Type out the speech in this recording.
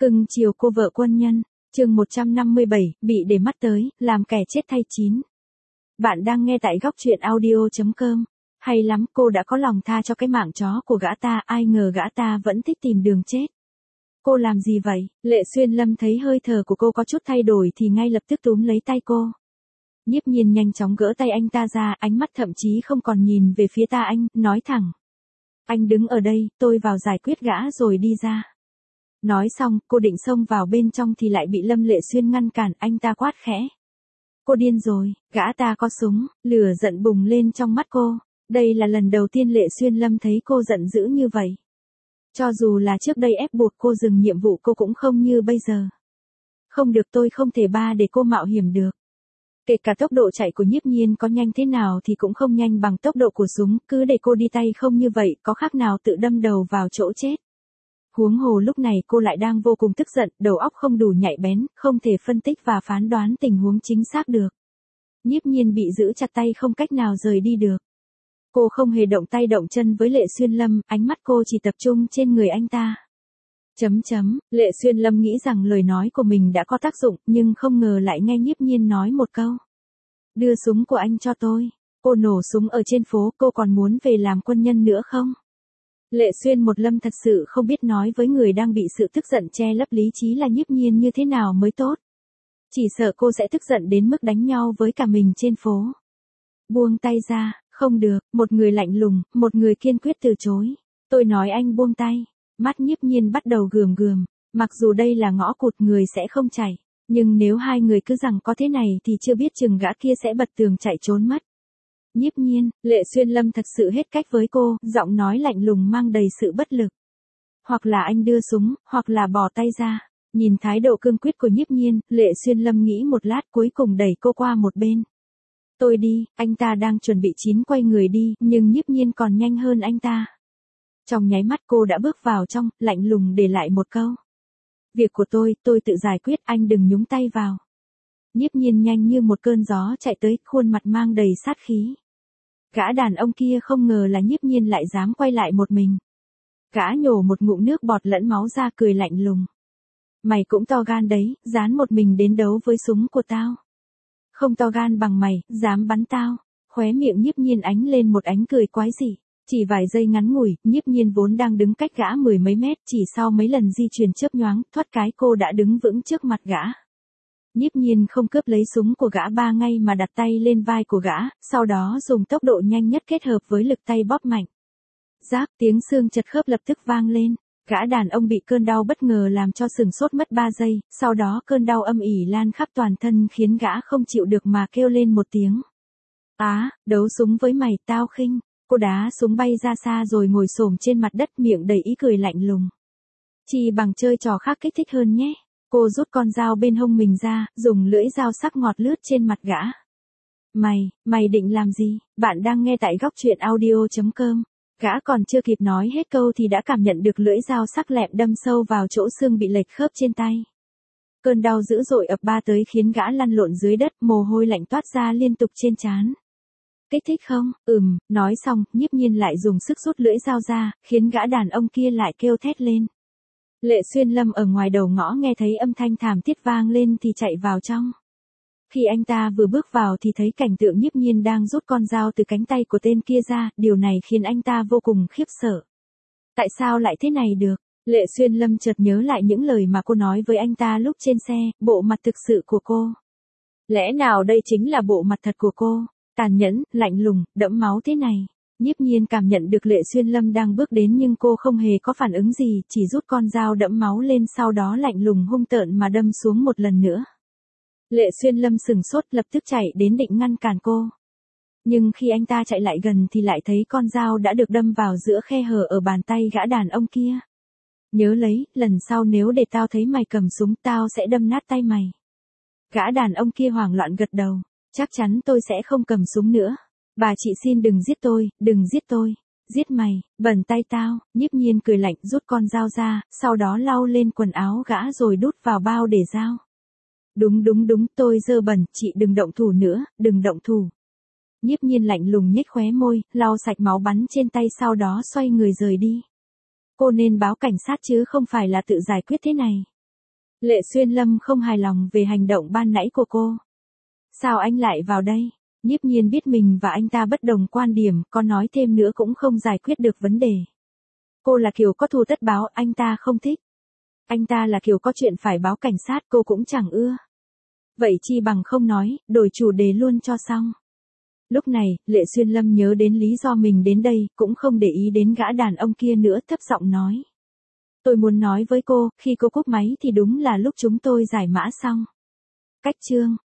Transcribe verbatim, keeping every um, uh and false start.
Cưng chiều cô vợ quân nhân, chương một trăm năm mươi bảy, bị để mắt tới, làm kẻ chết thay chín. Bạn đang nghe tại góc truyện audio chấm com. Hay lắm, cô đã có lòng tha cho cái mạng chó của gã ta, ai ngờ gã ta vẫn thích tìm đường chết. Cô làm gì vậy? Lệ Xuyên Lâm thấy hơi thở của cô có chút thay đổi thì ngay lập tức túm lấy tay cô. Nhiếp Nhiên nhanh chóng gỡ tay anh ta ra, ánh mắt thậm chí không còn nhìn về phía ta anh, nói thẳng. Anh đứng ở đây, tôi vào giải quyết gã rồi đi ra. Nói xong, cô định xông vào bên trong thì lại bị Lâm Lệ Xuyên ngăn cản, anh ta quát khẽ. Cô điên rồi, gã ta có súng, lửa giận bùng lên trong mắt cô. Đây là lần đầu tiên Lệ Xuyên Lâm thấy cô giận dữ như vậy. Cho dù là trước đây ép buộc cô dừng nhiệm vụ cô cũng không như bây giờ. Không được, tôi không thể ba để cô mạo hiểm được. Kể cả tốc độ chạy của Nhiếp Nhiên có nhanh thế nào thì cũng không nhanh bằng tốc độ của súng, cứ để cô đi tay không như vậy có khác nào tự đâm đầu vào chỗ chết. Huống hồ lúc này cô lại đang vô cùng tức giận, đầu óc không đủ nhạy bén, không thể phân tích và phán đoán tình huống chính xác được. Nhiếp Nhiên bị giữ chặt tay không cách nào rời đi được. Cô không hề động tay động chân với Lệ Xuyên Lâm, ánh mắt cô chỉ tập trung trên người anh ta. Chấm chấm, Lệ Xuyên Lâm nghĩ rằng lời nói của mình đã có tác dụng, nhưng không ngờ lại nghe Nhiếp Nhiên nói một câu. Đưa súng của anh cho tôi. Cô nổ súng ở trên phố, cô còn muốn về làm quân nhân nữa không? Lệ Xuyên một Lâm thật sự không biết nói với người đang bị sự tức giận che lấp lý trí là Nhiếp Nhiên như thế nào mới tốt. Chỉ sợ cô sẽ tức giận đến mức đánh nhau với cả mình trên phố. Buông tay ra, không được, một người lạnh lùng, một người kiên quyết từ chối. Tôi nói anh buông tay. Mắt Nhiếp Nhiên bắt đầu gườm gườm, mặc dù đây là ngõ cụt người sẽ không chảy, nhưng nếu hai người cứ rằng có thế này thì chưa biết chừng gã kia sẽ bật tường chạy trốn mất. Nhiếp Nhiên, Lệ Xuyên Lâm thật sự hết cách với cô, giọng nói lạnh lùng mang đầy sự bất lực. Hoặc là anh đưa súng, hoặc là bỏ tay ra. Nhìn thái độ cương quyết của Nhiếp Nhiên, Lệ Xuyên Lâm nghĩ một lát cuối cùng đẩy cô qua một bên. Tôi đi, anh ta đang chuẩn bị chín quay người đi, nhưng Nhiếp Nhiên còn nhanh hơn anh ta. Trong nháy mắt cô đã bước vào trong, lạnh lùng để lại một câu. Việc của tôi, tôi tự giải quyết, anh đừng nhúng tay vào. Nhiếp Nhiên nhanh như một cơn gió chạy tới, khuôn mặt mang đầy sát khí. Gã đàn ông kia không ngờ là Nhiếp Nhiên lại dám quay lại một mình. Gã nhổ một ngụm nước bọt lẫn máu ra cười lạnh lùng. Mày cũng to gan đấy, dám một mình đến đấu với súng của tao. Không to gan bằng mày, dám bắn tao. Khóe miệng Nhiếp Nhiên ánh lên một ánh cười quái dị. Chỉ vài giây ngắn ngủi, Nhiếp Nhiên vốn đang đứng cách gã mười mấy mét, chỉ sau mấy lần di chuyển chớp nhoáng, thoát cái cô đã đứng vững trước mặt gã. Nhiếp Nhiên không cướp lấy súng của gã ba ngay mà đặt tay lên vai của gã, sau đó dùng tốc độ nhanh nhất kết hợp với lực tay bóp mạnh. Rác, tiếng xương chật khớp lập tức vang lên, gã đàn ông bị cơn đau bất ngờ làm cho sừng sốt mất ba giây, sau đó cơn đau âm ỉ lan khắp toàn thân khiến gã không chịu được mà kêu lên một tiếng. Á, đấu súng với mày, tao khinh. Cô đá súng bay ra xa rồi ngồi xổm trên mặt đất, miệng đầy ý cười lạnh lùng. Chỉ bằng chơi trò khác kích thích hơn nhé. Cô rút con dao bên hông mình ra, dùng lưỡi dao sắc ngọt lướt trên mặt gã. Mày, mày định làm gì? Bạn đang nghe tại góc truyện audio chấm com. Gã còn chưa kịp nói hết câu thì đã cảm nhận được lưỡi dao sắc lẹm đâm sâu vào chỗ xương bị lệch khớp trên tay. Cơn đau dữ dội ập ba tới khiến gã lăn lộn dưới đất, mồ hôi lạnh toát ra liên tục trên trán. Kích thích không? Ừm, nói xong, Nhiếp Nhiên lại dùng sức rút lưỡi dao ra, khiến gã đàn ông kia lại kêu thét lên. Lệ Xuyên Lâm ở ngoài đầu ngõ nghe thấy âm thanh thảm thiết vang lên thì chạy vào trong. Khi anh ta vừa bước vào thì thấy cảnh tượng Nhiếp Nhiên đang rút con dao từ cánh tay của tên kia ra, điều này khiến anh ta vô cùng khiếp sợ. Tại sao lại thế này được? Lệ Xuyên Lâm chợt nhớ lại những lời mà cô nói với anh ta lúc trên xe, bộ mặt thực sự của cô. Lẽ nào đây chính là bộ mặt thật của cô? Tàn nhẫn, lạnh lùng, đẫm máu thế này. Nhiếp Nhiên cảm nhận được Lệ Xuyên Lâm đang bước đến nhưng cô không hề có phản ứng gì, chỉ rút con dao đẫm máu lên sau đó lạnh lùng hung tợn mà đâm xuống một lần nữa. Lệ Xuyên Lâm sừng sốt lập tức chạy đến định ngăn cản cô. Nhưng khi anh ta chạy lại gần thì lại thấy con dao đã được đâm vào giữa khe hở ở bàn tay gã đàn ông kia. Nhớ lấy, lần sau nếu để tao thấy mày cầm súng tao sẽ đâm nát tay mày. Gã đàn ông kia hoảng loạn gật đầu. Chắc chắn tôi sẽ không cầm súng nữa. Bà chị xin đừng giết tôi, đừng giết tôi. Giết mày, bẩn tay tao. Nhiếp Nhiên cười lạnh rút con dao ra, sau đó lau lên quần áo gã rồi đút vào bao để dao. Đúng đúng đúng, tôi dơ bẩn, chị đừng động thủ nữa, đừng động thủ. Nhiếp Nhiên lạnh lùng nhếch khóe môi, lau sạch máu bắn trên tay sau đó xoay người rời đi. Cô nên báo cảnh sát chứ không phải là tự giải quyết thế này. Lệ Xuyên Lâm không hài lòng về hành động ban nãy của cô. Sao anh lại vào đây? Nhiếp Nhiên biết mình và anh ta bất đồng quan điểm, có nói thêm nữa cũng không giải quyết được vấn đề. Cô là kiểu có thù tất báo, anh ta không thích. Anh ta là kiểu có chuyện phải báo cảnh sát, cô cũng chẳng ưa. Vậy chi bằng không nói, đổi chủ đề luôn cho xong. Lúc này, Lệ Xuyên Lâm nhớ đến lý do mình đến đây, cũng không để ý đến gã đàn ông kia nữa, thấp giọng nói. Tôi muốn nói với cô, khi cô cúp máy thì đúng là lúc chúng tôi giải mã xong. Cách chương.